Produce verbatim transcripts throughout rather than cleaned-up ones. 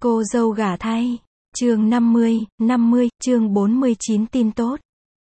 Cô dâu gả thay. Chương năm mươi, năm mươi, chương bốn mươi chín tin tốt.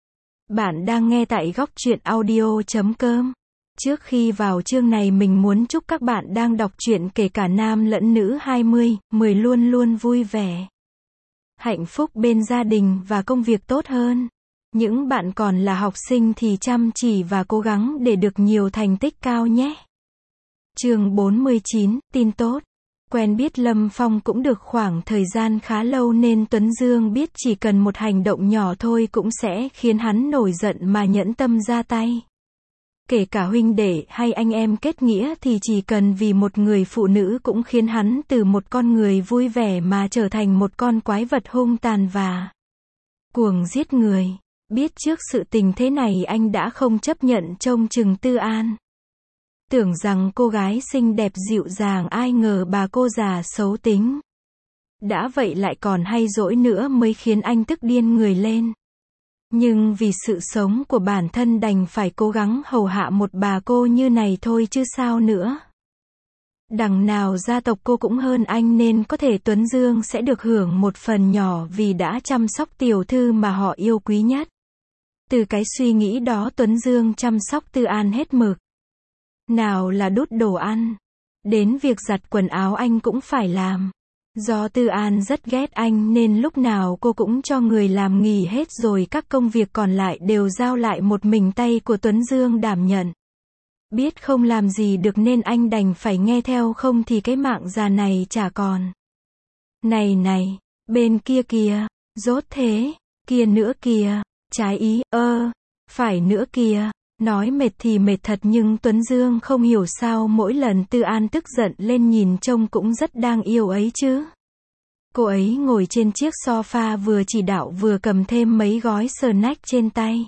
Bạn đang nghe tại góc truyện audio chấm com. Trước khi vào chương này mình muốn chúc các bạn đang đọc truyện kể cả nam lẫn nữ hai mươi, mười luôn luôn vui vẻ, hạnh phúc bên gia đình và công việc tốt hơn. Những bạn còn là học sinh thì chăm chỉ và cố gắng để được nhiều thành tích cao nhé. Chương bốn mươi chín, tin tốt. Quen biết Lâm Phong cũng được khoảng thời gian khá lâu nên Tuấn Dương biết chỉ cần một hành động nhỏ thôi cũng sẽ khiến hắn nổi giận mà nhẫn tâm ra tay. Kể cả huynh đệ hay anh em kết nghĩa thì chỉ cần vì một người phụ nữ cũng khiến hắn từ một con người vui vẻ mà trở thành một con quái vật hung tàn và cuồng giết người. Biết trước sự tình thế này anh đã không chấp nhận trông chừng Tư An. Tưởng rằng cô gái xinh đẹp dịu dàng, ai ngờ bà cô già xấu tính. Đã vậy lại còn hay dỗi nữa mới khiến anh tức điên người lên. Nhưng vì sự sống của bản thân đành phải cố gắng hầu hạ một bà cô như này thôi chứ sao nữa. Đằng nào gia tộc cô cũng hơn anh nên có thể Tuấn Dương sẽ được hưởng một phần nhỏ vì đã chăm sóc tiểu thư mà họ yêu quý nhất. Từ cái suy nghĩ đó Tuấn Dương chăm sóc Tư An hết mực. Nào là đút đồ ăn, đến việc giặt quần áo anh cũng phải làm. Do Tư An rất ghét anh nên lúc nào cô cũng cho người làm nghỉ hết rồi các công việc còn lại đều giao lại một mình tay của Tuấn Dương đảm nhận. Biết không làm gì được nên anh đành phải nghe theo, không thì cái mạng già này chả còn. Này này, bên kia kìa, rốt thế, kia nữa kìa, trái ý, ơ, phải nữa kìa. Nói mệt thì mệt thật nhưng Tuấn Dương không hiểu sao mỗi lần Tư An tức giận lên nhìn trông cũng rất đáng yêu ấy chứ. Cô ấy ngồi trên chiếc sofa vừa chỉ đạo vừa cầm thêm mấy gói snack trên tay.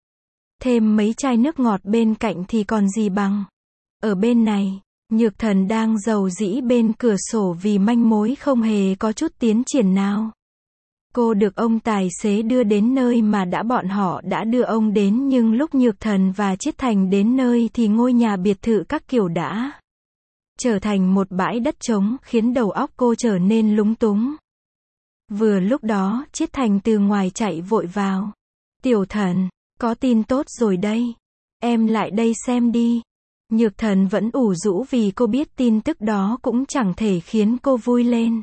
Thêm mấy chai nước ngọt bên cạnh thì còn gì bằng. Ở bên này, Nhược Thần đang rầu rĩ bên cửa sổ vì manh mối không hề có chút tiến triển nào. Cô được ông tài xế đưa đến nơi mà đã bọn họ đã đưa ông đến nhưng lúc Nhược Thần và Chiết Thành đến nơi thì ngôi nhà biệt thự các kiểu đã trở thành một bãi đất trống khiến đầu óc cô trở nên lúng túng. Vừa lúc đó Chiết Thành từ ngoài chạy vội vào. Tiểu Thần, có tin tốt rồi đây. Em lại đây xem đi. Nhược Thần vẫn ủ rũ vì cô biết tin tức đó cũng chẳng thể khiến cô vui lên.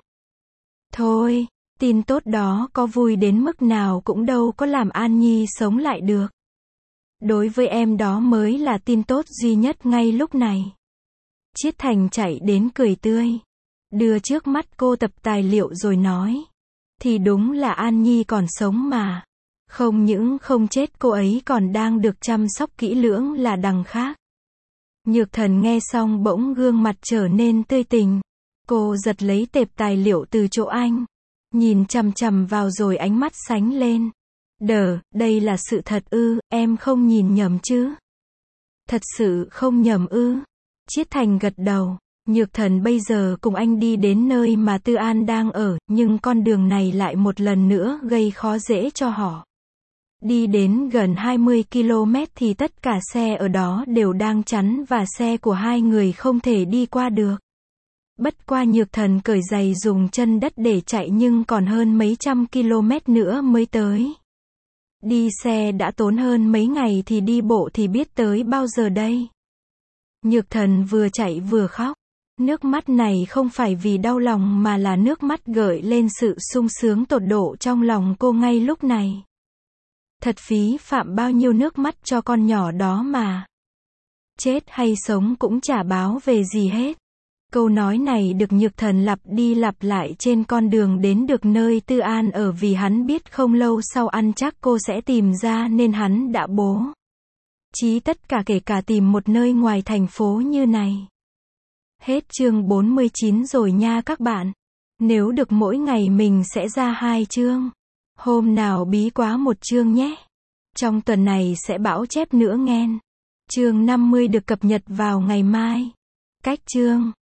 Thôi. Tin tốt đó có vui đến mức nào cũng đâu có làm An Nhi sống lại được. Đối với em đó mới là tin tốt duy nhất ngay lúc này. Chiết Thành chạy đến cười tươi. Đưa trước mắt cô tập tài liệu rồi nói. Thì đúng là An Nhi còn sống mà. Không những không chết cô ấy còn đang được chăm sóc kỹ lưỡng là đằng khác. Nhược Thần nghe xong bỗng gương mặt trở nên tươi tỉnh. Cô giật lấy tệp tài liệu từ chỗ anh. Nhìn chằm chằm vào rồi ánh mắt sánh lên. Đờ, đây là sự thật ư, em không nhìn nhầm chứ? Thật sự không nhầm ư? Chiết Thành gật đầu. Nhược Thần bây giờ cùng anh đi đến nơi mà Tư An đang ở, nhưng con đường này lại một lần nữa gây khó dễ cho họ. Đi đến gần hai mươi ki lô mét thì tất cả xe ở đó đều đang chắn và xe của hai người không thể đi qua được. Bất qua Nhược Thần cởi giày dùng chân đất để chạy nhưng còn hơn mấy trăm km nữa mới tới. Đi xe đã tốn hơn mấy ngày thì đi bộ thì biết tới bao giờ đây. Nhược Thần vừa chạy vừa khóc. Nước mắt này không phải vì đau lòng mà là nước mắt gợi lên sự sung sướng tột độ trong lòng cô ngay lúc này. Thật phí phạm bao nhiêu nước mắt cho con nhỏ đó mà. Chết hay sống cũng chả báo về gì hết. Câu nói này được Nhược Thần lặp đi lặp lại trên con đường đến được nơi Tư An ở vì hắn biết không lâu sau ăn chắc cô sẽ tìm ra nên hắn đã bố trí tất cả kể cả tìm một nơi ngoài thành phố như này. Hết chương bốn mươi chín rồi nha các bạn. Nếu được mỗi ngày mình sẽ ra hai chương. Hôm nào bí quá một chương nhé. Trong tuần này sẽ bão chép nữa nghen. Chương năm mươi được cập nhật vào ngày mai. Cách chương